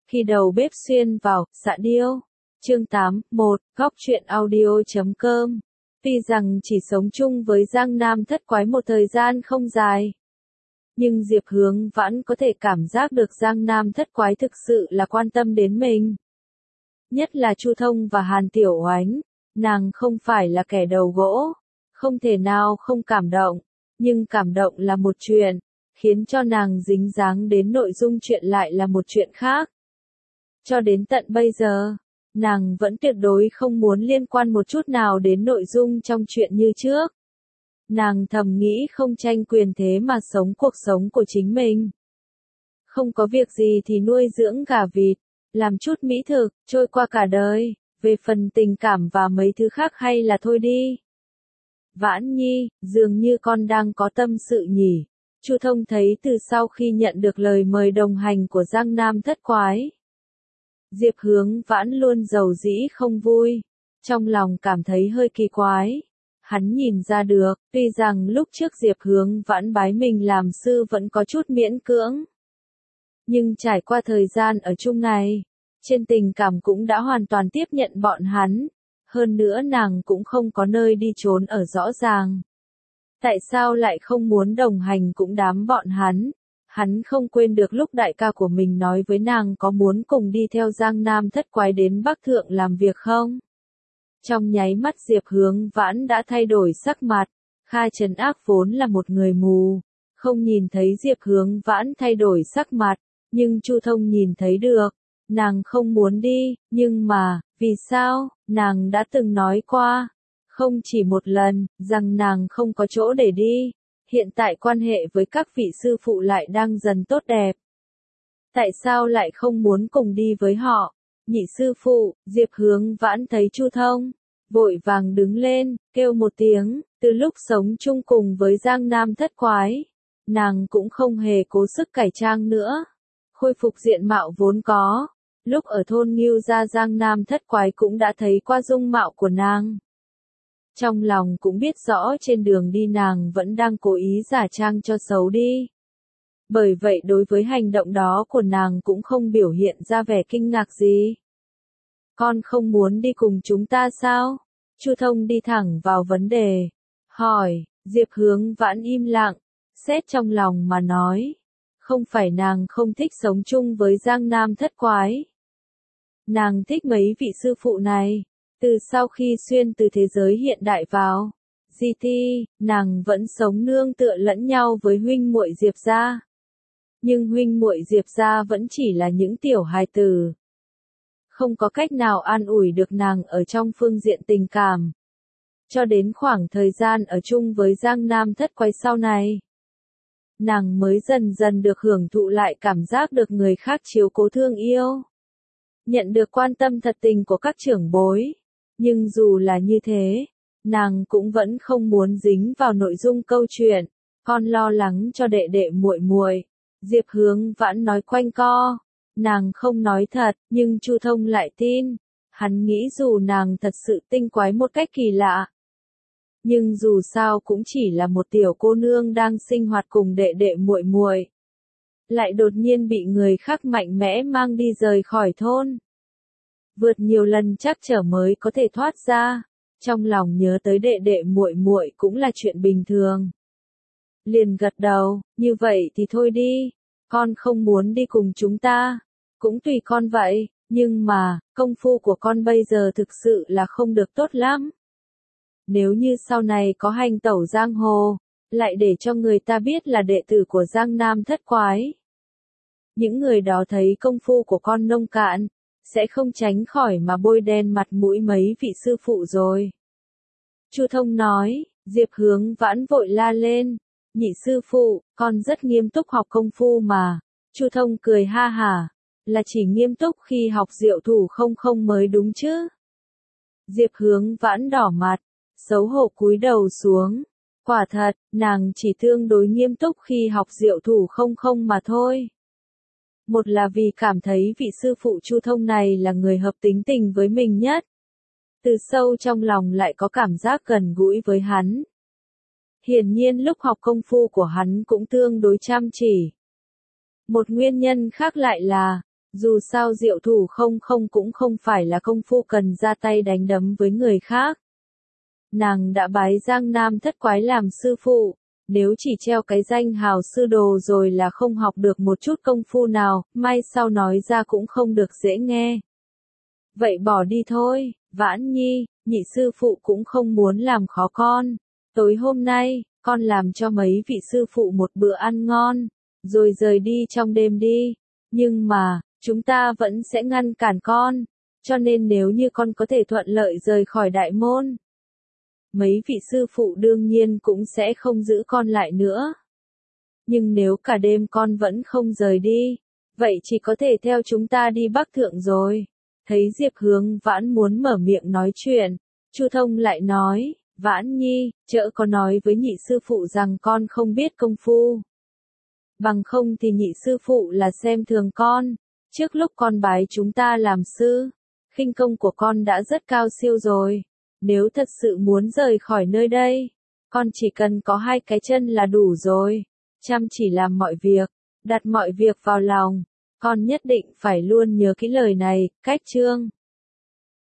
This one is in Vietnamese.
Khi đầu bếp xuyên vào, xạ điêu. Chương 8, 1, góc truyện audio.com. Tuy rằng chỉ sống chung với Giang Nam Thất Quái một thời gian không dài, nhưng Diệp Hướng Vãn có thể cảm giác được Giang Nam Thất Quái thực sự là quan tâm đến mình. Nhất là Chu Thông và Hàn Tiểu Oánh, nàng không phải là kẻ đầu gỗ, không thể nào không cảm động, nhưng cảm động là một chuyện, khiến cho nàng dính dáng đến nội dung chuyện lại là một chuyện khác. Cho đến tận bây giờ, nàng vẫn tuyệt đối không muốn liên quan một chút nào đến nội dung trong chuyện như trước. Nàng thầm nghĩ không tranh quyền thế mà sống cuộc sống của chính mình. Không có việc gì thì nuôi dưỡng gà vịt, làm chút mỹ thực, trôi qua cả đời, về phần tình cảm và mấy thứ khác hay là thôi đi. Vãn Nhi, dường như con đang có tâm sự nhỉ. Chu Thông thấy từ sau khi nhận được lời mời đồng hành của Giang Nam Thất Quái, Diệp Hướng Vãn luôn giàu dĩ không vui, trong lòng cảm thấy hơi kỳ quái. Hắn nhìn ra được, tuy rằng lúc trước Diệp Hướng Vãn bái mình làm sư vẫn có chút miễn cưỡng, nhưng trải qua thời gian ở chung này, trên tình cảm cũng đã hoàn toàn tiếp nhận bọn hắn, hơn nữa nàng cũng không có nơi đi trốn ở rõ ràng. Tại sao lại không muốn đồng hành cũng đám bọn hắn? Hắn không quên được lúc đại ca của mình nói với nàng có muốn cùng đi theo Giang Nam Thất Quái đến Bắc Thượng làm việc không? Trong nháy mắt Diệp Hướng Vãn đã thay đổi sắc mặt. Kha Trấn Ác vốn là một người mù, không nhìn thấy Diệp Hướng Vãn thay đổi sắc mặt, nhưng Chu Thông nhìn thấy được. Nàng không muốn đi, nhưng mà, vì sao? Nàng đã từng nói qua, không chỉ một lần, rằng nàng không có chỗ để đi. Hiện tại quan hệ với các vị sư phụ lại đang dần tốt đẹp. Tại sao lại không muốn cùng đi với họ? Nhị sư phụ, Diệp Hướng Vãn thấy Chu Thông, vội vàng đứng lên, kêu một tiếng. Từ lúc sống chung cùng với Giang Nam Thất Quái, nàng cũng không hề cố sức cải trang nữa, khôi phục diện mạo vốn có. Lúc ở thôn Ngưu Gia Giang Nam Thất Quái cũng đã thấy qua dung mạo của nàng. Trong lòng cũng biết rõ trên đường đi nàng vẫn đang cố ý giả trang cho xấu đi. Bởi vậy đối với hành động đó của nàng cũng không biểu hiện ra vẻ kinh ngạc gì. Con không muốn đi cùng chúng ta sao? Chu Thông đi thẳng vào vấn đề. Hỏi, Diệp Hướng Vãn im lặng, xét trong lòng mà nói. Không phải nàng không thích sống chung với Giang Nam Thất Quái. Nàng thích mấy vị sư phụ này. Từ sau khi xuyên từ thế giới hiện đại vào GT, nàng vẫn sống nương tựa lẫn nhau với huynh muội Diệp gia. Nhưng huynh muội Diệp gia vẫn chỉ là những tiểu hài tử, không có cách nào an ủi được nàng ở trong phương diện tình cảm. Cho đến khoảng thời gian ở chung với Giang Nam Thất Quái sau này, nàng mới dần dần được hưởng thụ lại cảm giác được người khác chiếu cố thương yêu, nhận được quan tâm thật tình của các trưởng bối. Nhưng dù là như thế, nàng cũng vẫn không muốn dính vào nội dung câu chuyện. Con lo lắng cho đệ đệ muội muội. Diệp Hướng Vãn nói quanh co. Nàng không nói thật, nhưng Chu Thông lại tin. Hắn nghĩ dù nàng thật sự tinh quái một cách kỳ lạ, nhưng dù sao cũng chỉ là một tiểu cô nương đang sinh hoạt cùng đệ đệ muội muội, lại đột nhiên bị người khác mạnh mẽ mang đi rời khỏi thôn. Vượt nhiều lần trắc trở mới có thể thoát ra, trong lòng nhớ tới đệ đệ muội muội cũng là chuyện bình thường. Liền gật đầu, như vậy thì thôi đi, con không muốn đi cùng chúng ta, cũng tùy con vậy, nhưng mà, công phu của con bây giờ thực sự là không được tốt lắm. Nếu như sau này có hành tẩu giang hồ, lại để cho người ta biết là đệ tử của Giang Nam Thất Quái. Những người đó thấy công phu của con nông cạn, sẽ không tránh khỏi mà bôi đen mặt mũi mấy vị sư phụ rồi. Chu Thông nói. Diệp Hướng Vãn vội la lên. Nhị sư phụ, con rất nghiêm túc học công phu mà. Chu Thông cười ha hả. Là chỉ nghiêm túc khi học diệu thủ không không mới đúng chứ. Diệp Hướng Vãn đỏ mặt, xấu hổ cúi đầu xuống. Quả thật, nàng chỉ tương đối nghiêm túc khi học diệu thủ không không mà thôi. Một là vì cảm thấy vị sư phụ Chu Thông này là người hợp tính tình với mình nhất. Từ sâu trong lòng lại có cảm giác gần gũi với hắn. Hiển nhiên lúc học công phu của hắn cũng tương đối chăm chỉ. Một nguyên nhân khác lại là, Dù sao diệu thủ không không cũng không phải là công phu cần ra tay đánh đấm với người khác. Nàng đã bái Giang Nam thất quái làm sư phụ, nếu chỉ treo cái danh hào sư đồ rồi là không học được một chút công phu nào, mai sau nói ra cũng không được dễ nghe. Vậy bỏ đi thôi, Vãn Nhi, nhị sư phụ cũng không muốn làm khó con. Tối hôm nay, con làm cho mấy vị sư phụ một bữa ăn ngon, rồi rời đi trong đêm đi. Nhưng mà, chúng ta vẫn sẽ ngăn cản con, cho nên nếu như con có thể thuận lợi rời khỏi đại môn, mấy vị sư phụ đương nhiên cũng sẽ không giữ con lại nữa. Nhưng nếu cả đêm con vẫn không rời đi, vậy chỉ có thể theo chúng ta đi Bắc Thượng rồi. Thấy Diệp Hướng Vãn muốn mở miệng nói chuyện, Chu Thông lại nói, Vãn Nhi, chợ có nói với nhị sư phụ rằng con không biết công phu. Bằng không thì nhị sư phụ là xem thường con, trước lúc con bái chúng ta làm sư, khinh công của con đã rất cao siêu rồi. Nếu thật sự muốn rời khỏi nơi đây, con chỉ cần có 2 cái chân là đủ rồi. Chăm chỉ làm mọi việc, đặt mọi việc vào lòng. Con nhất định phải luôn nhớ cái lời này, cách chương.